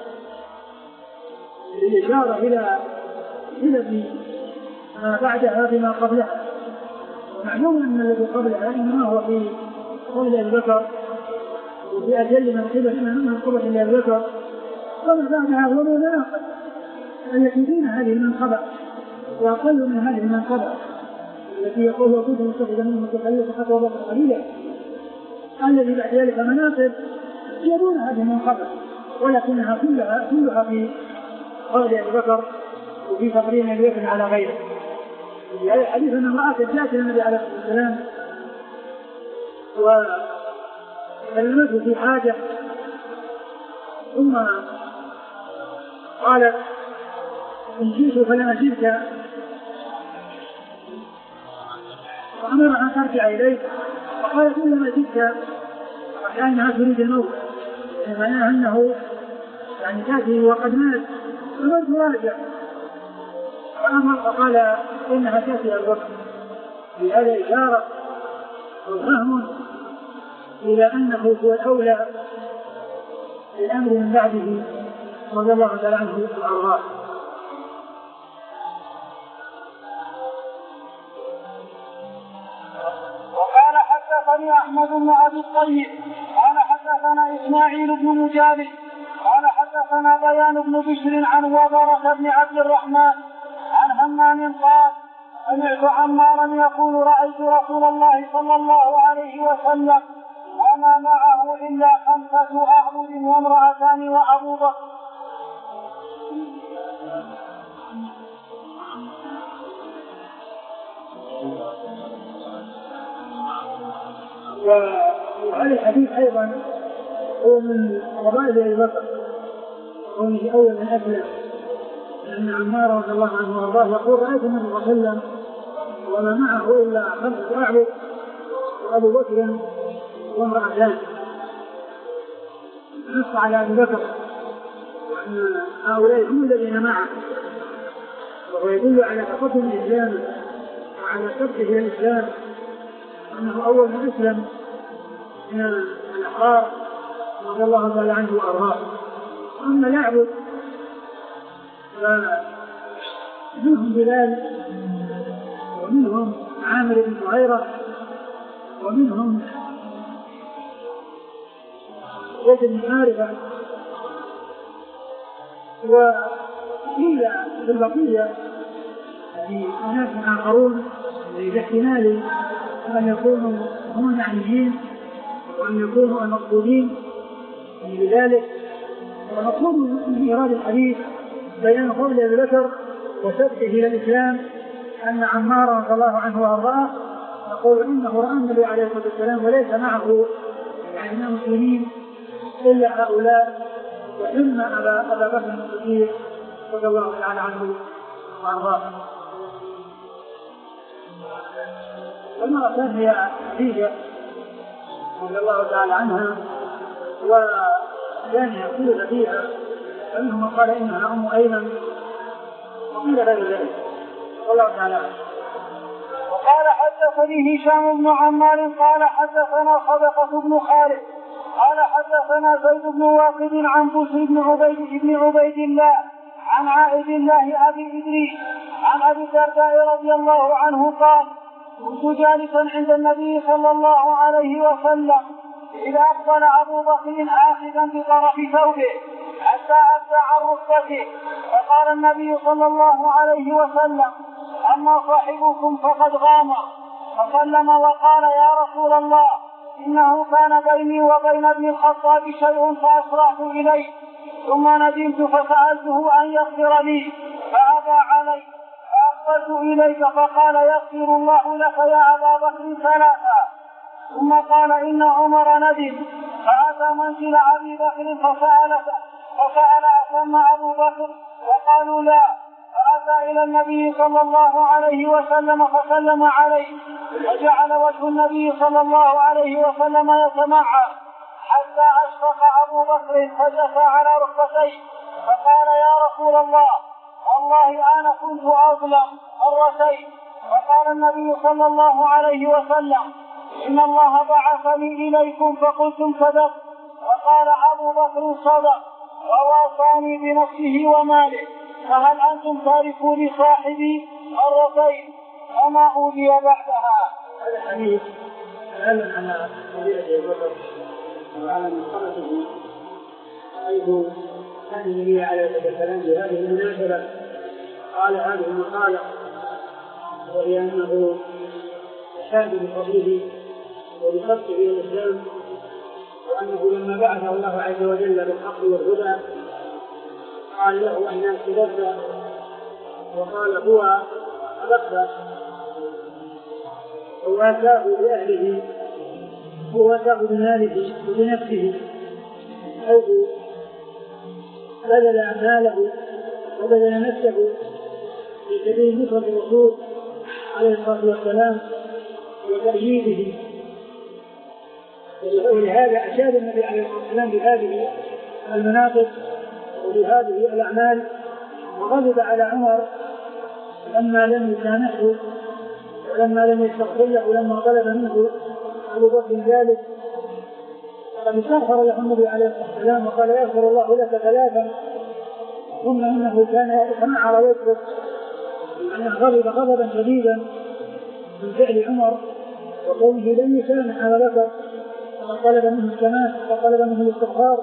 للإشارة إلى إلى ما بعدها بما قبلها. ومعلوم أن الذي قبلها إنما هو في قول أبي بكر وفي أجل من قبل من قبل أبي بكر، وما بعدها هو من المناقب التي دون هذه المنقبة وأقل من هذه المنقبة التي يقول وكنت مستفيدا منه متخلف حتى وضع قليلا. الذي بعد ذلك مناقب يدون هذه المنقبة ولكنها كلها كلها في قول أبي بكر وفي تقرير أبي بكر على غيره. هذا الحديث أن امرأة جاءت النبي عليه الصلاة والسلام وكلمته في حاجة ثم قالت إن جئت فلما جئت، وأمرها أن ترجع إليه، وقالت إنما جئت وكأنها تريد الموت، معناها أنه يعني تأتي وقد مات فمن تراجع، فأمر فقال إنها تأتي الوقت. بهذا إشارة وفهم إلى أنه هو الأولى الأمر من بعده رضي الله تعالى عنه وأرضاه. وقال حدثني أحمد بن أبي الطيب قال حدثنا إسماعيل بن مجالد قال حدثنا بيان بن بشر عن وبرة بن عبد الرحمن عن همام قال سمعت عمارا يقول رأيت رسول الله صلى الله عليه وسلم وما معه إلا خمسة أعبد وامرأتان وأبو بكر. وهذا الحديث أيضا هو من فضائل أبي بكر ومن أول من أسلم، لأن عمار رضي الله عنه وارضاه يقول رأيت النبي صلى الله عليه وسلم وما معه إلا خمسة أعبد وأبو بكر وامرأتان. نص على أبي بكر وأن هؤلاء هم الذين معه، وهو يدل على تقدم الإسلام وعلى سبقه الإسلام، أنه أول من أسلم من الأحرار رضي الله تعالى عنه وأرضاه. أما الأعبد فمنهم بلال ومنهم عامر بن زهيرة ومنهم زيد بن حارثة، وقيل في البقية يعني أناس آخرون باحتمال أن يكونوا هم المعنيين وأن يكونوا المقصودين بذلك. والمقصود من إيراد الحديث بيان قول أبي بكر وسبقه إلى الإسلام أن عمار رضي الله عنه وأرضاه يقول إنه رأى النبي عليه الصلاة والسلام وليس معه يعني من المسلمين إلا هؤلاء، وإن أبا أبا بكر الصديق رضي الله تعالى عنه وأرضاه. والمرأة هي خديجة رضي الله تعالى عنها، وكان يقول فيها فمنهم من قال إنها أم أيمن وقيل غير ذلك والله تعالى عنه. وقال حدثني هشام بن عمار قال حدثنا صدقة بن خالد قال حدثنا زيد بن واقد عن بشر بن عبيد بن عبيد الله عن عائد الله أبي إدريس عن أبي الدرداء رضي الله عنه قال كنت جالسا عند النبي صلى الله عليه وسلم إذا أقبل أبو بكر آخذا بطرف ثوبه حتى أبدى عن ركبته، فقال النبي صلى الله عليه وسلم أما صاحبكم فقد غامر، فسلم وقال يا رسول الله إنه كان بيني وبين ابن الخطاب شيء فأسرعت إليه ثم ندمت فسألته أن يغفر لي فأبى علي، فأقبلت إليك فقال يغفر الله لك يا أبا بكر ثلاثا، ثم قال إن عمر ندم فأتى منزل أبي بكر فسأل فسأل أسمى أبو بكر وقالوا لا، فأتى إلى النبي صلى الله عليه وسلم فسلم عليه، وجعل وجه النبي صلى الله عليه وسلم يتمعر حتى أشفق أبو بكر فجثى على ركبتيه فقال يا رسول الله والله أنا كنت أظلم مرتين. فقال النبي صلى الله عليه وسلم إن الله بعثني إليكم فقلتم صدق، وقال أبو بكر صدق ووصاني بنفسه وماله، فهل أنتم تاركوا لصاحبي مرتين وما أوذي بعدها؟ هذا الحديث دل على فضيلة أبي بكر وعلى منقبته، حيث كان النبي عليه الصلاة والسلام بهذه المناسبة قال هذه المقالة، وهي أنه شاهد بفضله وبفضله إلى الإسلام، وأنه لما بعثه الله عز وجل بالحق والهدى قال له الناس كذبت، وقال هو أبدا وآتاه لأهله هو وثق بماله وبنفسه حيث بذل أعماله وبذل نفسه في سبيل نصرة الرسول عليه الصلاة والسلام وتأييده. ولهذا أشاد النبي عليه الصلاة والسلام بهذه المناطق وبهذه الأعمال، وغضب على عمر لما لم يسامحه ولما لم يستغفر له ولما طلب منه أبو بكر ذلك، فقد استغفر له النبي عليه الصلاة والسلام وقال يغفر الله لك ثلاثا، ثم إنه كان يتمعر ويسكت، أنه غضب غضبا شديدا من فعل عمر وقوله لن يسامح أبا بكر، وطلب منه السماح وطلب منه الاستغفار.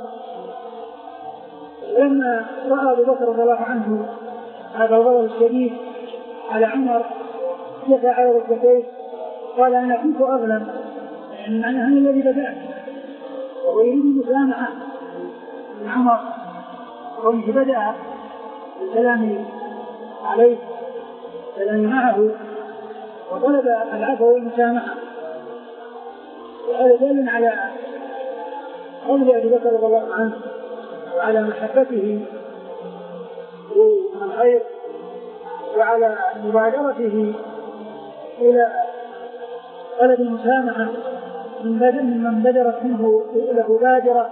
لما رأى أبو بكر رضي الله عنه هذا الغضب الشديد على عمر جثى على ركبتيه قال أنا كنت أظلم، يعني معنى أنا الذي بدأت، ويريد المسامحة من عمر وإنه بدأ بالكلام عليه الكلام معه وطلب العفو والمسامحة. وهذا دال على قول أبي بكر رضي الله عنه وعلى محبته للخير وعلى مبادرته إلى طلب المسامحة من بدرت منه له بادرة،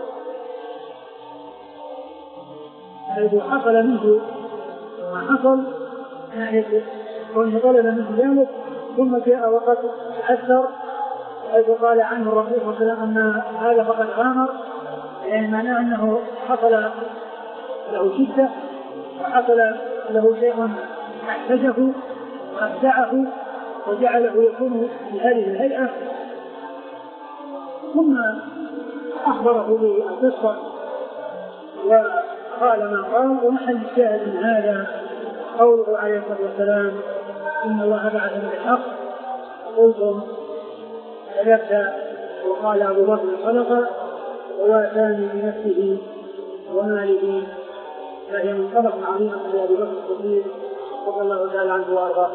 حيث حصل منه ما حصل ناحية كونه طلب منه ذلك، ثم جاء وقد تأثر حيث قال عنه الرسول صلى الله عليه وسلم أن هذا فقد غامر، يعني معناه أنه حصل له شدة وحصل له شيء احتجه وابدعه وجعله يكون بهذه الهيئة. ثم أخبره بالقصة وقال ما قال. ومحل الشاهد من هذا قوله عليه الصلاة والسلام إن الله بعثني بالحق قلتم كذبت، وقال أبو بكر صدق ووافاني بنفسه وماله، فهي منطبق عظيمة لأبي بكر الصديق رضي الله تعالى عنه وأرضاه.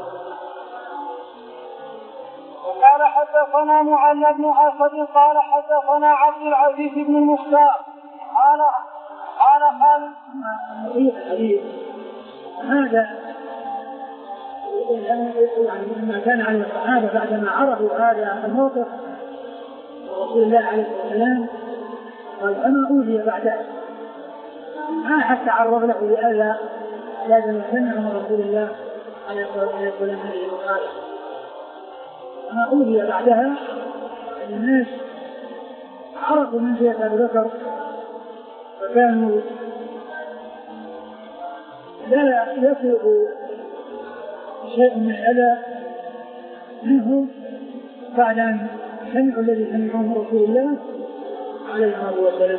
وقال حدثنا معل بن اسد قال حدثنا عبد العزيز بن المختار قال قال قال الحديث هذا يعني لما كان على الصحابة بعدما عرفوا هذا الموقف رسول الله عليه الصلاة والسلام قال أنا أوذي بعده، ما حتى عرض له بأذى لازم يسمع من رسول الله عليه الصلاة والسلام هذه المقالة. أنا أوذي بعدها الناس عرفوا من جهة أبي بكر فكانوا لا يطلب شيء من الأذى منهم بعد أن سمعوا الذي سمعوه رسول الله عليه الصلاة والسلام.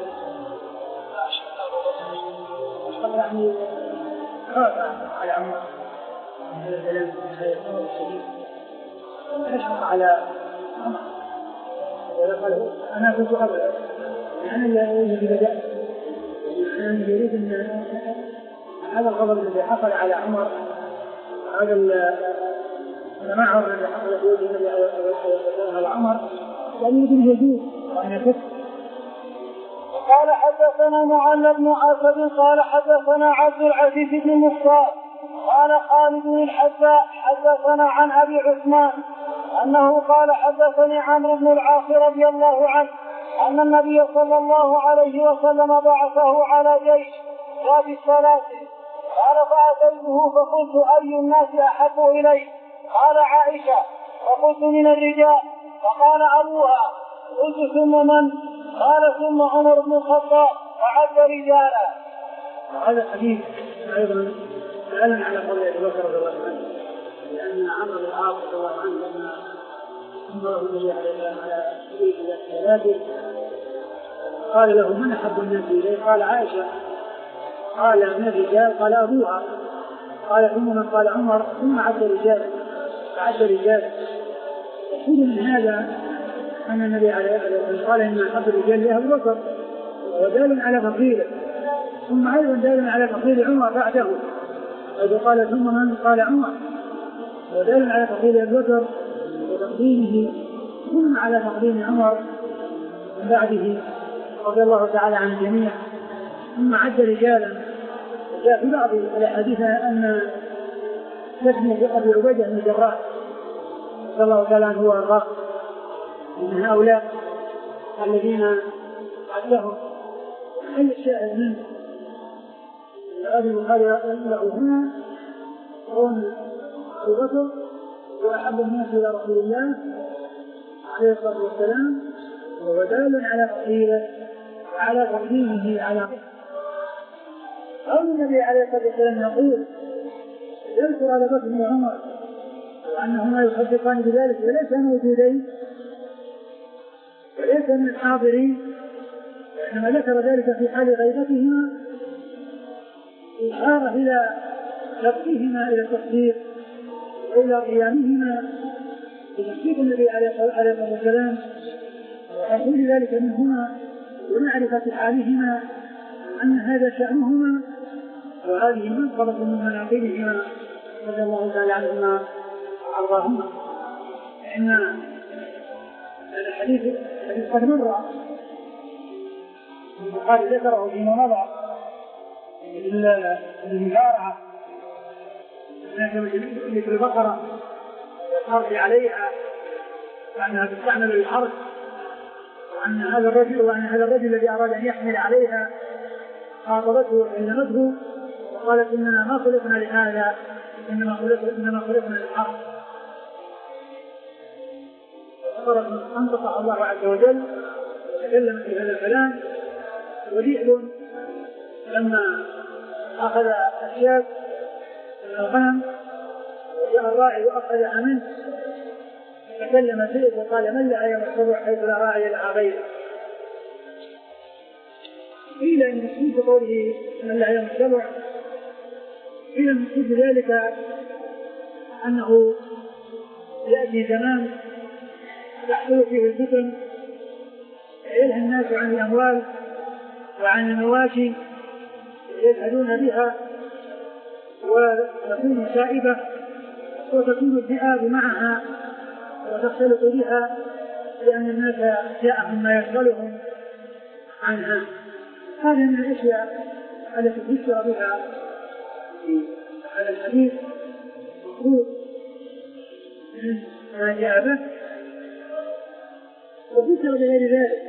يعني خاف على عمر هذا الكلام الشديد، أشفق على عمر وقال أنا كنت أبدا، أنا الذي بدأت، أنا يريد أن هذا الغضب الذي حصل على عمر، هذا التمعر الذي حصل في وجه النبي على عمر يعني يريد أن يجوز وأن يكف. قال حدثنا معل بن اسد قال حدثنا عبد العزيز بن المختار قال خالد بن الحذاء حدثنا عن ابي عثمان انه قال حدثني عمرو بن العاص رضي الله عنه ان النبي صلى الله عليه وسلم بعثه على جيش ذات السلاسل، قال فاتيته فقلت اي الناس احب اليه؟ قال عائشه، فقلت من الرجال، فقال ابوها، قلت ثم من؟ قال ثم عمر بن الخطاب وعد رجالا. وهذا الحديث ايضا دال على قول ابي بكر رضي الله عنه، لان عمرو بن العاص رضي الله عنه لما امره النبي عليه السلام على جيش ذات السلاسل قال له من احب الناس اليه؟ قال عائشه. قال من الرجال؟ قال ابوها. قال ثم من؟ قال عمر. ثم عد رجالا فعد رجالا. يقول من هذا أن النبي عليه الصلاة والسلام قال إن أحب الرجال لأبي بكر، ودال على فضيلة، ثم أيضا دال على فضيلة عمر بعده، إذ قال ثم من؟ قال عمر، ودال على فضيلة أبي بكر وتقديمه ثم على تقديم عمر من بعده رضي الله تعالى عن الجميع. ثم عد رجالا، جاء في بعض الاحاديث ان اسمه ابي عبيده بن الجراح رضي الله تعالى عنه هو الراس من هؤلاء الذين عدهم. هل الشاهد منه هذه المخالفه له هنا كون ابو بكر واحب الناس الى رسول الله عليه الصلاه والسلام، وهو دال على تقديره وعلى تقديمه على أو النبي عليه الصلاة والسلام يقول يذكر على بكر وعمر وأنهما يصدقان بذلك وليس موجودين وليس من الحاضرين، وإنما ذكر ذلك في حال غيبتهما إشارة إلى تبقيهما إلى التصديق وإلى قيامهما بتصديق النبي عليه الصلاة والسلام وحصول ذلك منهما ومعرفة حالهما أن هذا شأنهما وهذه منقبة من مناقبهما رضي الله تعالى عنهما وأرضاهما. لأن هذا الحديث الذي قد مر البخاري ذكره فيما مضى المزارعة مثل البقرة والحرث عليها وأنها تستعمل للحرث، وأن هذا الرجل وأن هذا الرجل الذي أراد أن يحمل عليها خاطبته علمته وقالت إننا ما خلقنا لهذا إنما خلقنا خلقنا للحرث. أنطق الله عز وجل وتكلم في هذا الكلام. وذئب لما أخذ الشاة من الغنم وجاء الراعي وأخذها منه تكلم ذئب وقال من لا يمسه حيث لا راعي لها غيره. قيل ان المقصود بقوله من لا يمسه قيل المقصود بذلك انه ياتي زمان تحصل فيه الفتن يلهى الناس عن الاموال وعن المواشي يذهبون بها وتكون سائبه وتكون الذئاب معها وتختلط بها لأن الناس جاءهم ما يشغلهم عنها. هذه من الأشياء التي ذكر بها في هذا الحديث مفروض من ما جاء به وذكر بغير ذلك.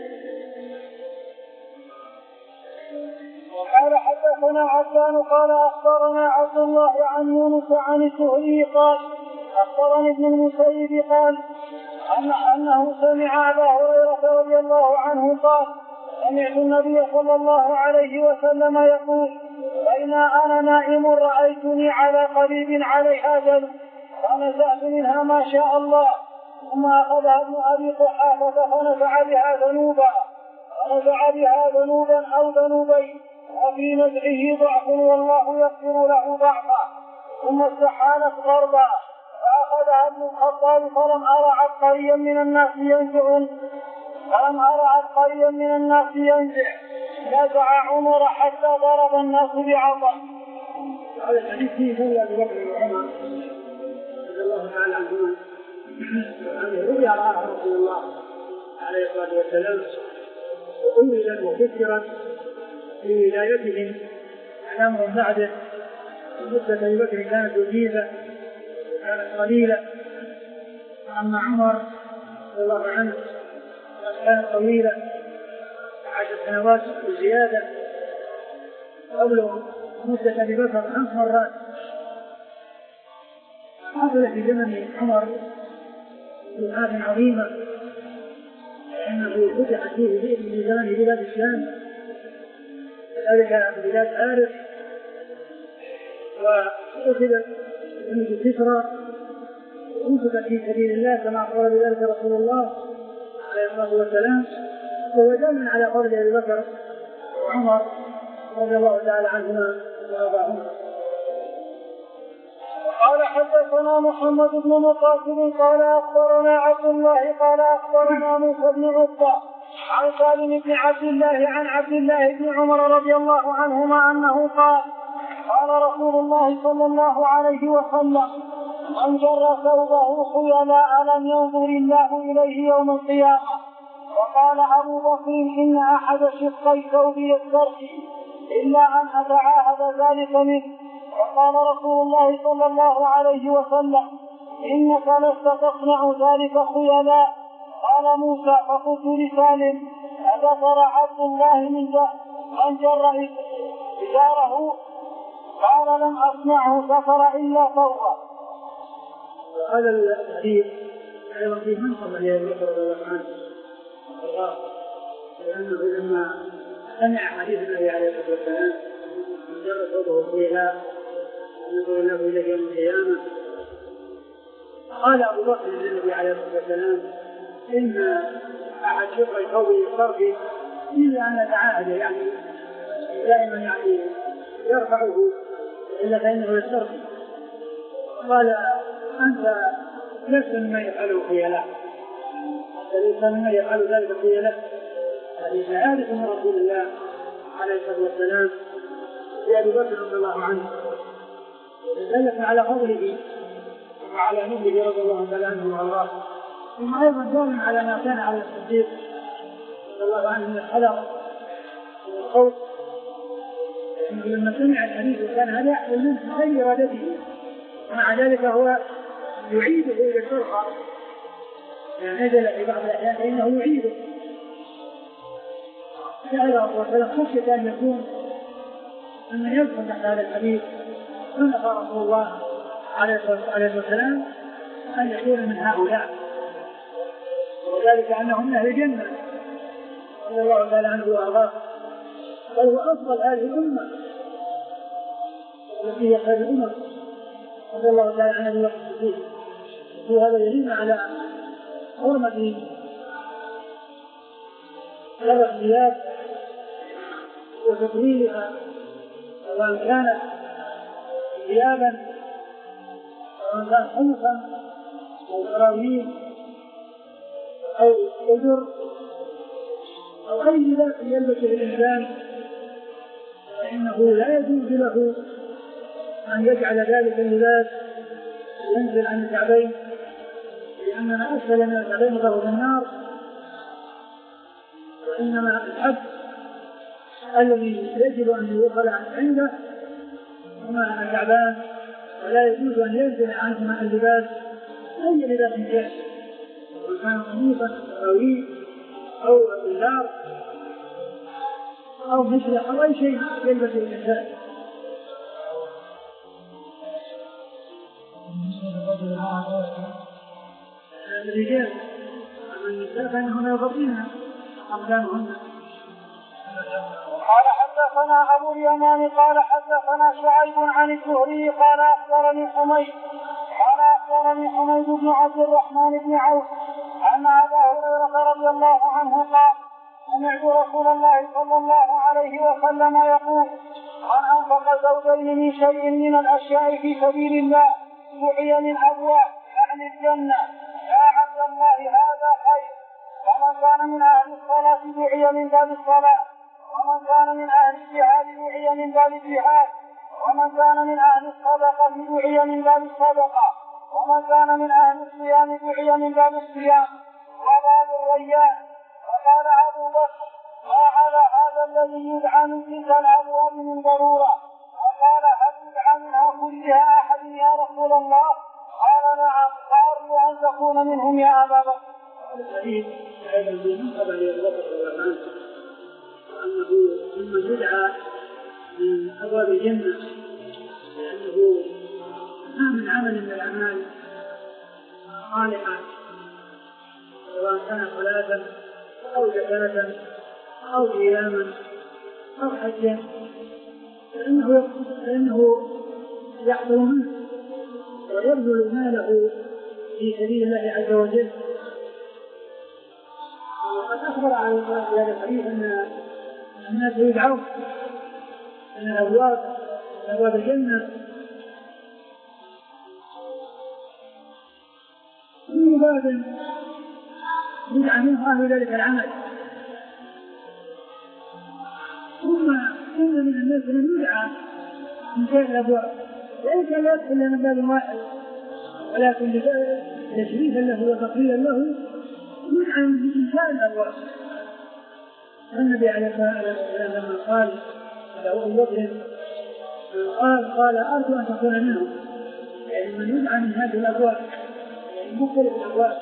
قال حدثنا عبدان قال أخبرنا عبد الله عن يونس عن الزهري قال أخبرني ابن المسيب قال أن أنه سمع أبا هريرة رضي الله عنه قال سمعت النبي صلى الله عليه وسلم يقول بين أنا نائم رأيتني على قريب عليها جل فنزعت منها ما شاء الله ثم أخذها ابن أبي قحافة فنزع بها ذنوبا فنزع بها ذنوبا أو ذنوبين وفي نزعه ضعف والله يغفر له ضعفا ثم استحالت غربا فأخذها ابن الخطاب فلم أرى عبقريا من الناس ينزع فلم أرى عبقريا من الناس ينزع نزع عمر حتى ضرب الناس بعطا. هذا الحديث فيه سوى أبي بكر وعمر رضي الله تعالى عنهما أن رؤيا رآها رسول الله عليه الصلاة والسلام وأولت وفكرت في ولايتهم عن أمر بعده. مدة أبي بكر كانت وجيزة كانت قليلة، أما عمر رضي الله عنه كانت طويلة عشر سنوات وزيادة قبل مدة أبي بكر خمس مرات. حصل في زمن عمر فتوحات عظيمة لأنه فتحت فيه في زمن بلاد الشام كذلك بلاد فارس وأخذت جنود كسرى وأنفقت في سبيل الله كما قال بذلك رسول الله عليه الصلاة والسلام. وهو دال على قول أبي بكر وعمر رضي الله تعالى عنهما وأرضاهما. قال حدثنا محمد بن مقاتل قال أخبرنا عبد الله قال أخبرنا موسى بن عقبة عن سالم بن عبد الله عن عبد الله بن عمر رضي الله عنهما أنه قال قال رسول الله صلى الله عليه وسلم من جر ثوبه خيلاء لم ينظر الله إليه يوم القيامة. وقال أبو بكر إن أحد شقي ثوبي يسترخي إلا أن أتعاهد ذلك منه. وقال رسول الله صلى الله عليه وسلم إنك لست تصنع ذلك خيلاء. قال موسى فقلت لسالم أذكر عبد الله من جر إزاره؟ قال لم أسمعه ذكر إلا ثوبه. هذا الحديث أيضا فيه منصب لأبي بكر رضي الله عنه لأنه لما سمع حديث النبي عليه الصلاة والسلام من جر ثوبه خيلاء ينظر الله إليه يوم القيامة قال أبو بكر للنبي عليه الصلاة والسلام إن أحد شقي ثوبه يسترخي إلا أن أتعاهد يعني دائما يعني يرفعه إلا فإنه يسترخي. قال أنت لست مما يفعله خيلاء، ليس مما يفعل ذلك خيلاء. هذه شهادة من رسول الله عليه الصلاة والسلام لأبي بكر رضي الله عنه دلت على فضله وعلى نبله رضي الله عنه وارضاه. ثم أيضا دل على ما كان على الصديق رضي الله عنه من الحذر والخوف لما سمع الحديث وكان هذا يحصل منه غير إرادته، ومع ذلك هو يعيده إلى الشرطة يعني نزل في بعض الأحيان فإنه يعيده وسلم خشية أن يكون أن يدخل تحت هذا الحديث. سنة رسول الله عليه الصلاة والسلام أن يكون من هؤلاء، وذلك أنهم من أهل الجنة رضي الله تعالى عنه وأرضاه، بل هو أفضل هذه الأمة التي هي خير الأمم رضي الله تعالى عنه وأرضاه. وهذا يدل على حرمة شر الثياب وتطويلها سواء كانت ثيابا سواء كان خمسا أو سراويل أو أجر أو أي لباس يلبسه الإنسان فإنه لا يجوز له أن يجعل ذلك اللباس ينزل عن الكعبين، لأن ما أسفل من الكعبين فهو في النار. وإنما الحد الذي يجب أن يوصل عنده هما الكعبان، ولا يجوز أن ينزل عنهما اللباس أي لباس كان، وكان قميصا طويل أو إزار أو مثل أو أي شيء يلبس الإنسان. الرجال أما النساء فإنهم يغطينها أقدامهن. قال حدثنا أبو اليمان قال حدثنا شعيب عن الزهري قال أخبرني حميد قال أخبرني حميد بن عبد الرحمن بن عوف أن أبا هريرة رضي الله عنه قال سمعت رسول الله صلى الله عليه وسلم يقول من أنفق زوجين من شيء من الأشياء في سبيل الله دعي من أبواب أهل الجنة يا عبد الله هذا خير. ومن كان من أهل الصلاة دعي من باب الصلاة، ومن كان من أهل الجهاد دعي من باب الجهاد، ومن كان من أهل الصدقة دعي من باب الصدقة، ومن كان من أهل الصيام دعي من باب الصيام وباب الريان. فقال أبو بكر ما على هذا الذي يدعى من تلك الأبواب من ضرورة؟ وقال هل يدعى منها كلها أحد يا رسول الله؟ قال نعم. فأرجو أن تكون منهم يا أبا بكر. الحديث هذا المنصب على الوقت والأمان وأنه ممن يدعى من أبواب الجنة، لأنه ما من عمل من الأعمال صالحة سواء كان صلاة أو زكاة أو صياما أو حجا فإنه, فإنه يحصل منه ويبذل ماله في سبيل الله عز وجل. وقد أخبر عن هذا الحديث أن الناس يدعون من الأبواب أبواب الجنة كل باب يدعى منه أهل ذلك العمل. ثم إن من الناس من يدعى من شيء الأبواب ليس يدخل من باب واحد ولكن تشريفا له وتقليلا له يدعى بإنشاء الأبواب. النبي عليه الصلاة والسلام لما قال له أبو بكر قال قال أرجو أن تكون منهم، يعني من يدعى من هذه الأبواب، يعني مختلف الأبواب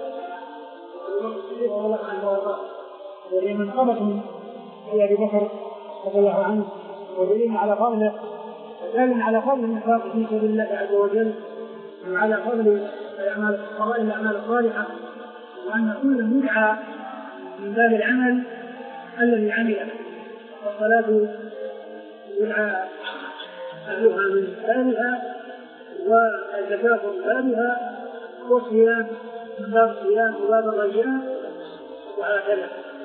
وهي منقبة في أبي بكر رضي الله عنه، ودليل على فضله ودليل على فضل الإنفاق في سبيل الله عز وجل، وعلى فضل الأعمال فضائل الأعمال الصالحة، وأن كل يدعى من باب العمل الذي عمله. والصلاة يدعى أهلها من بابها، والزكاة من بابها، والصيام من باب الصيام وباب الرجاء، وهكذا.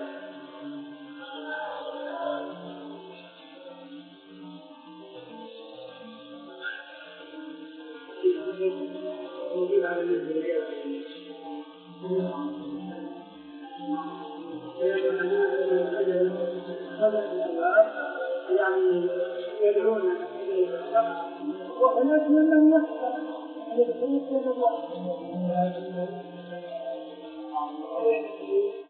يعني يدعون إليه الحق والناس من يحصل